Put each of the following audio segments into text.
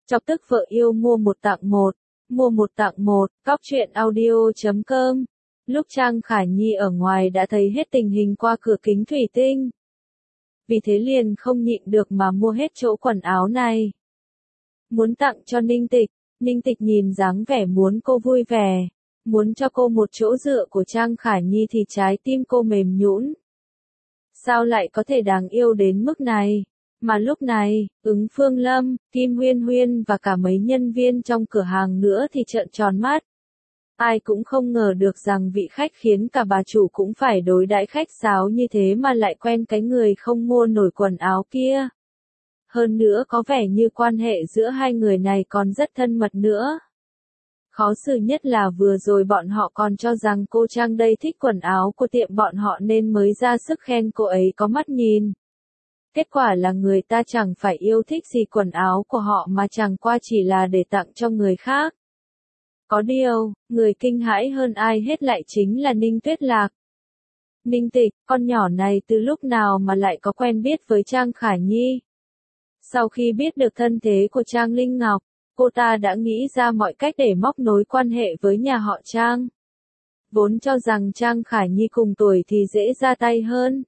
Chọc tức vợ yêu mua một tặng một. Mua một tặng một, cóc truyện audio.com. Lúc Trang Khải Nhi ở ngoài đã thấy hết tình hình qua cửa kính thủy tinh. Vì thế liền không nhịn được mà mua hết chỗ quần áo này. Muốn tặng cho Ninh Tịch. Ninh Tịch nhìn dáng vẻ muốn cô vui vẻ. Muốn cho cô một chỗ dựa của Trang Khải Nhi thì trái tim cô mềm nhũn. Sao lại có thể đáng yêu đến mức này? Mà lúc này, Ứng Phương Lâm, Kim Huyên Huyên và cả mấy nhân viên trong cửa hàng nữa thì trợn tròn mắt. Ai cũng không ngờ được rằng vị khách khiến cả bà chủ cũng phải đối đãi khách sáo như thế mà lại quen cái người không mua nổi quần áo kia. Hơn nữa có vẻ như quan hệ giữa hai người này còn rất thân mật nữa. Khó xử nhất là vừa rồi bọn họ còn cho rằng cô Trang đây thích quần áo của tiệm bọn họ nên mới ra sức khen cô ấy có mắt nhìn. Kết quả là người ta chẳng phải yêu thích gì quần áo của họ mà chẳng qua chỉ là để tặng cho người khác. Có điều, người kinh hãi hơn ai hết lại chính là Ninh Tuyết Lạc. Ninh Tịch, con nhỏ này từ lúc nào mà lại có quen biết với Trang Khải Nhi? Sau khi biết được thân thế của Trang Linh Ngọc, cô ta đã nghĩ ra mọi cách để móc nối quan hệ với nhà họ Trang. Vốn cho rằng Trang Khải Nhi cùng tuổi thì dễ ra tay hơn.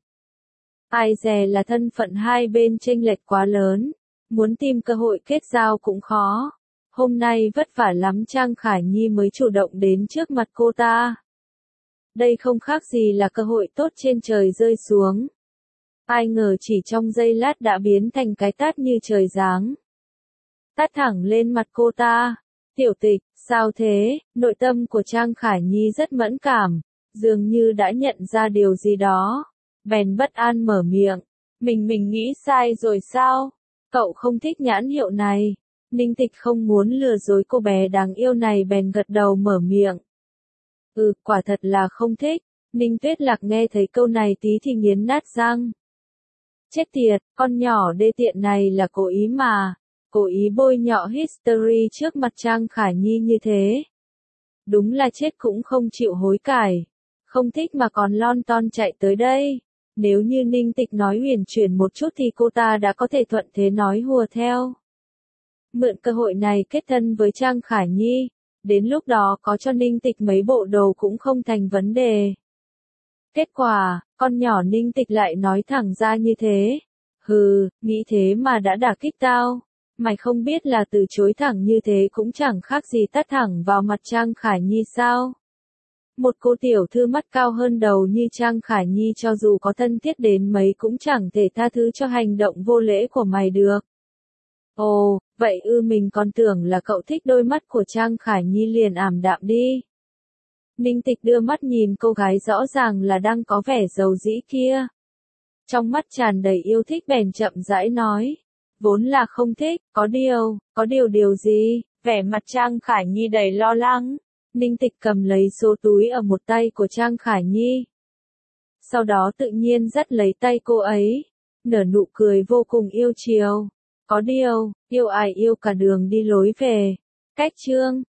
Ai dè là thân phận hai bên chênh lệch quá lớn, muốn tìm cơ hội kết giao cũng khó. Hôm nay vất vả lắm Trang Khải Nhi mới chủ động đến trước mặt cô ta. Đây không khác gì là cơ hội tốt trên trời rơi xuống. Ai ngờ chỉ trong giây lát đã biến thành cái tát như trời giáng. Tát thẳng lên mặt cô ta. Tiểu Tịch, sao thế? Nội tâm của Trang Khải Nhi rất mẫn cảm, dường như đã nhận ra điều gì đó. Bèn bất an mở miệng. Mình nghĩ sai rồi sao? Cậu không thích nhãn hiệu này. Ninh Tịch không muốn lừa dối cô bé đáng yêu này bèn gật đầu mở miệng. Quả thật là không thích. Ninh Tuyết Lạc nghe thấy câu này tí thì nghiến nát răng. Chết tiệt, con nhỏ đê tiện này là cố ý mà. Cố ý bôi nhọ history trước mặt Trang Khải Nhi như thế. Đúng là chết cũng không chịu hối cải. Không thích mà còn lon ton chạy tới đây. Nếu như Ninh Tịch nói huyền chuyển một chút thì cô ta đã có thể thuận thế nói hùa theo. Mượn cơ hội này kết thân với Trang Khải Nhi. Đến lúc đó có cho Ninh Tịch mấy bộ đồ cũng không thành vấn đề. Kết quả, con nhỏ Ninh Tịch lại nói thẳng ra như thế. Nghĩ thế mà đã đả kích tao. Mày không biết là từ chối thẳng như thế cũng chẳng khác gì tát thẳng vào mặt Trang Khải Nhi sao? Một cô tiểu thư mắt cao hơn đầu như Trang Khải Nhi cho dù có thân thiết đến mấy cũng chẳng thể tha thứ cho hành động vô lễ của mày được. Ồ, vậy mình còn tưởng là cậu thích đôi mắt của Trang Khải Nhi liền ảm đạm đi. Ninh Tịch đưa mắt nhìn cô gái rõ ràng là đang có vẻ giàu dĩ kia. Trong mắt tràn đầy yêu thích bèn chậm rãi nói. Vốn là không thích, có điều gì? Vẻ mặt Trang Khải Nhi đầy lo lắng. Ninh Tịch cầm lấy số túi ở một tay của Trang Khải Nhi. Sau đó tự nhiên dắt lấy tay cô ấy. Nở nụ cười vô cùng yêu chiều. Có điều, yêu ai yêu cả đường đi lối về. Cách chương